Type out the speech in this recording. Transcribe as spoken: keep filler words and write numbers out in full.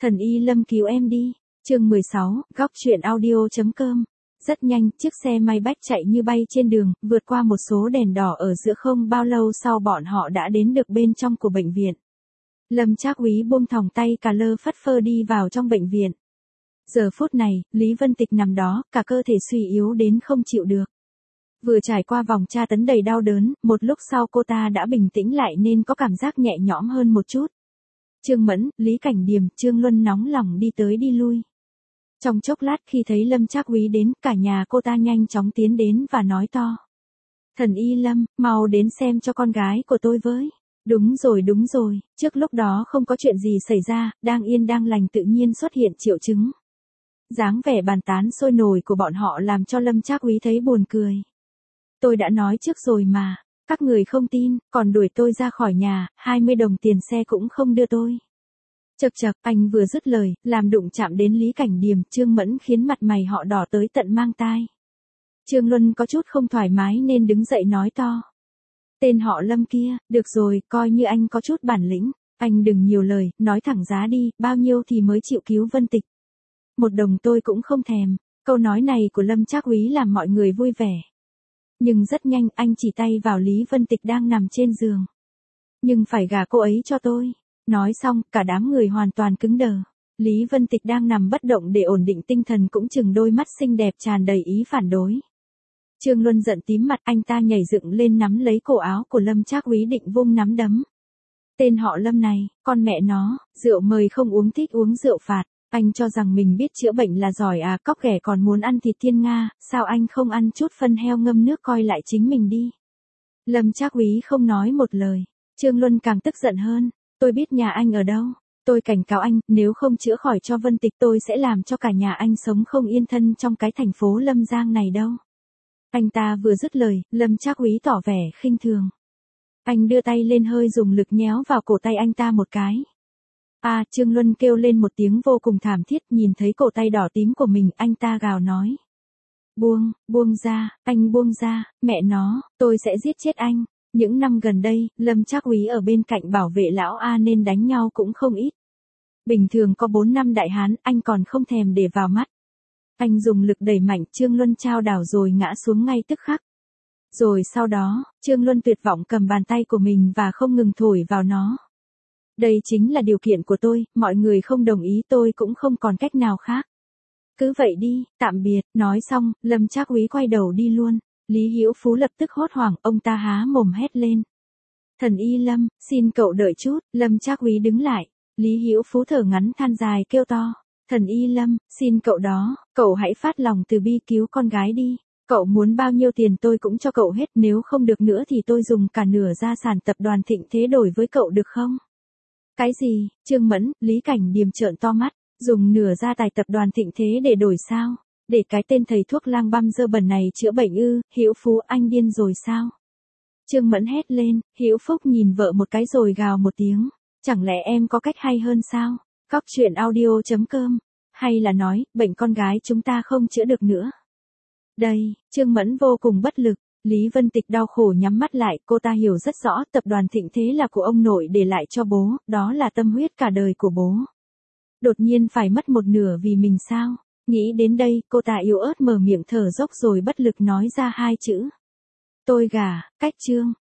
Thần Y Lâm cứu em đi. Chương mười sáu, góc truyện audio.com. Rất nhanh, chiếc xe may bách chạy như bay trên đường, vượt qua một số đèn đỏ ở giữa, không bao lâu sau bọn họ đã đến được bên trong của bệnh viện. Lâm Trác Úy buông thòng tay cà lơ phất phơ đi vào trong bệnh viện. Giờ phút này, Lý Vân Tịch nằm đó, cả cơ thể suy yếu đến không chịu được. Vừa trải qua vòng tra tấn đầy đau đớn, một lúc sau cô ta đã bình tĩnh lại nên có cảm giác nhẹ nhõm hơn một chút. Trương Mẫn, Lý Cảnh Điềm, Trương Luân nóng lòng đi tới đi lui. Trong chốc lát khi thấy Lâm Trác Úy đến, cả nhà cô ta nhanh chóng tiến đến và nói to. Thần Y Lâm, mau đến xem cho con gái của tôi với. Đúng rồi đúng rồi, trước lúc đó không có chuyện gì xảy ra, đang yên đang lành tự nhiên xuất hiện triệu chứng. Dáng vẻ bàn tán sôi nổi của bọn họ làm cho Lâm Trác Úy thấy buồn cười. Tôi đã nói trước rồi mà, các người không tin, còn đuổi tôi ra khỏi nhà, hai mươi đồng tiền xe cũng không đưa tôi. Chậc chậc, anh vừa dứt lời, làm đụng chạm đến Lý Cảnh Điềm, Trương Mẫn khiến mặt mày họ đỏ tới tận mang tai. Trương Luân có chút không thoải mái nên đứng dậy nói to. Tên họ Lâm kia, được rồi, coi như anh có chút bản lĩnh, anh đừng nhiều lời, nói thẳng giá đi, bao nhiêu thì mới chịu cứu Vân Tịch. Một đồng tôi cũng không thèm. Câu nói này của Lâm Trác Úy làm mọi người vui vẻ. Nhưng rất nhanh anh chỉ tay vào Lý Vân Tịch đang nằm trên giường. Nhưng phải gả cô ấy cho tôi. Nói xong, cả đám người hoàn toàn cứng đờ. Lý Vân Tịch đang nằm bất động để ổn định tinh thần cũng chừng đôi mắt xinh đẹp tràn đầy ý phản đối. Trương Luân giận tím mặt, anh ta nhảy dựng lên nắm lấy cổ áo của Lâm Trác Úy định vung nắm đấm. Tên họ Lâm này, con mẹ nó, rượu mời không uống thích uống rượu phạt. Anh cho rằng mình biết chữa bệnh là giỏi à, cóc ghẻ còn muốn ăn thịt thiên nga, sao anh không ăn chút phân heo ngâm nước coi lại chính mình đi. Lâm Trác Úy không nói một lời. Trương Luân càng tức giận hơn. Tôi biết nhà anh ở đâu. Tôi cảnh cáo anh, nếu không chữa khỏi cho Vân Tịch tôi sẽ làm cho cả nhà anh sống không yên thân trong cái thành phố Lâm Giang này đâu. Anh ta vừa dứt lời, Lâm Trác Úy tỏ vẻ khinh thường. Anh đưa tay lên hơi dùng lực nhéo vào cổ tay anh ta một cái. À, Trương Luân kêu lên một tiếng vô cùng thảm thiết, nhìn thấy cổ tay đỏ tím của mình, anh ta gào nói. Buông, buông ra, anh buông ra, mẹ nó, tôi sẽ giết chết anh. Những năm gần đây, Lâm Trác Úy ở bên cạnh bảo vệ lão A nên đánh nhau cũng không ít. Bình thường có bốn năm đại hán, anh còn không thèm để vào mắt. Anh dùng lực đẩy mạnh, Trương Luân trao đảo rồi ngã xuống ngay tức khắc. Rồi sau đó, Trương Luân tuyệt vọng cầm bàn tay của mình và không ngừng thổi vào nó. Đây chính là điều kiện của tôi, mọi người không đồng ý tôi cũng không còn cách nào khác. Cứ vậy đi, tạm biệt, nói xong, Lâm Trác Úy quay đầu đi luôn. Lý Hữu Phú lập tức hốt hoảng, ông ta há mồm hét lên. Thần Y Lâm, xin cậu đợi chút, Lâm Trác Úy đứng lại. Lý Hữu Phú thở ngắn than dài kêu to. Thần Y Lâm, xin cậu đó, cậu hãy phát lòng từ bi cứu con gái đi. Cậu muốn bao nhiêu tiền tôi cũng cho cậu hết, nếu không được nữa thì tôi dùng cả nửa gia sản tập đoàn Thịnh Thế đổi với cậu được không? Cái gì? Trương Mẫn, Lý Cảnh Điềm trợn to mắt, dùng nửa gia tài tập đoàn Thịnh Thế để đổi sao? Để cái tên thầy thuốc lang băm dơ bẩn này chữa bệnh ư? Hữu Phú, anh điên rồi sao? Trương Mẫn hét lên. Hữu Phúc nhìn vợ một cái rồi gào một tiếng. Chẳng lẽ em có cách hay hơn sao? Góc truyện audio.com. Hay là nói, bệnh con gái chúng ta không chữa được nữa. Đây, Trương Mẫn vô cùng bất lực. Lý Vân Tịch đau khổ nhắm mắt lại, cô ta hiểu rất rõ tập đoàn Thịnh Thế là của ông nội để lại cho bố, đó là tâm huyết cả đời của bố. Đột nhiên phải mất một nửa vì mình sao? Nghĩ đến đây, cô ta yếu ớt mở miệng thở dốc rồi bất lực nói ra hai chữ. Tôi gả, cách Trương.